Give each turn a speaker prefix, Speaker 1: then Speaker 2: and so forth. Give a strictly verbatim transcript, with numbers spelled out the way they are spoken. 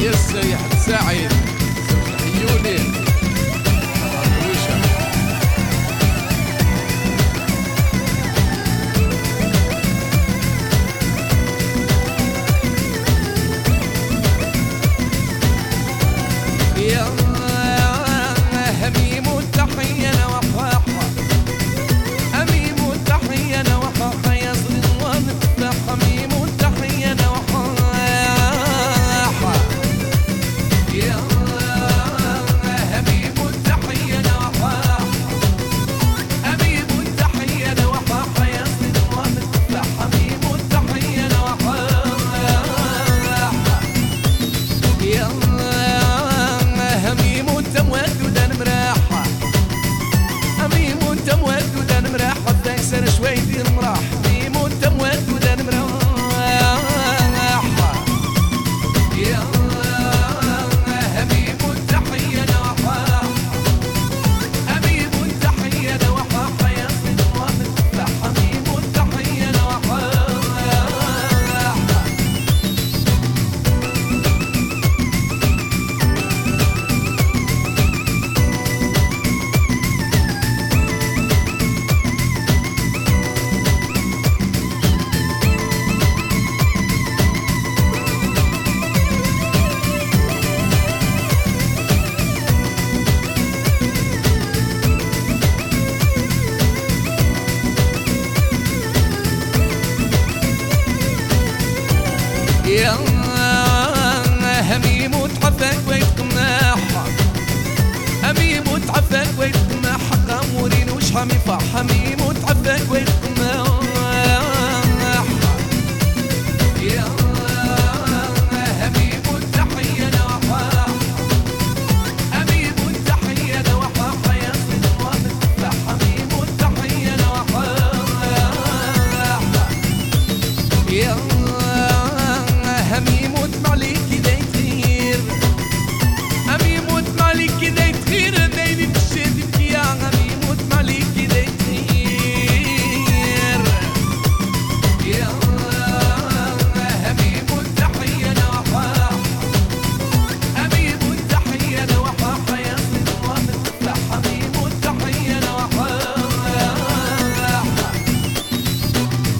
Speaker 1: يا سيح سعيد حيوني يا هميم التحية وحاحة هميم التحية وحاحة يا صلوان الفتح هميم التحية وحاحة يا هميم التحية وحاحة هميم التحية وحاحة يا صلوان الفتح هميم التحية وحاحة يا هميم تمودد مراحة هميم تمودد مراحة تكسر شويدي المراح هميم تمودد مراحة يا هميم التحية وحاحة هميم التحية وحاحة يا صدوان الفتح هميم التحية وحاحة يا هميم وتعفك ويتقماحة هميم وتعفك ويتقماحة قامورين وش همي فح هميم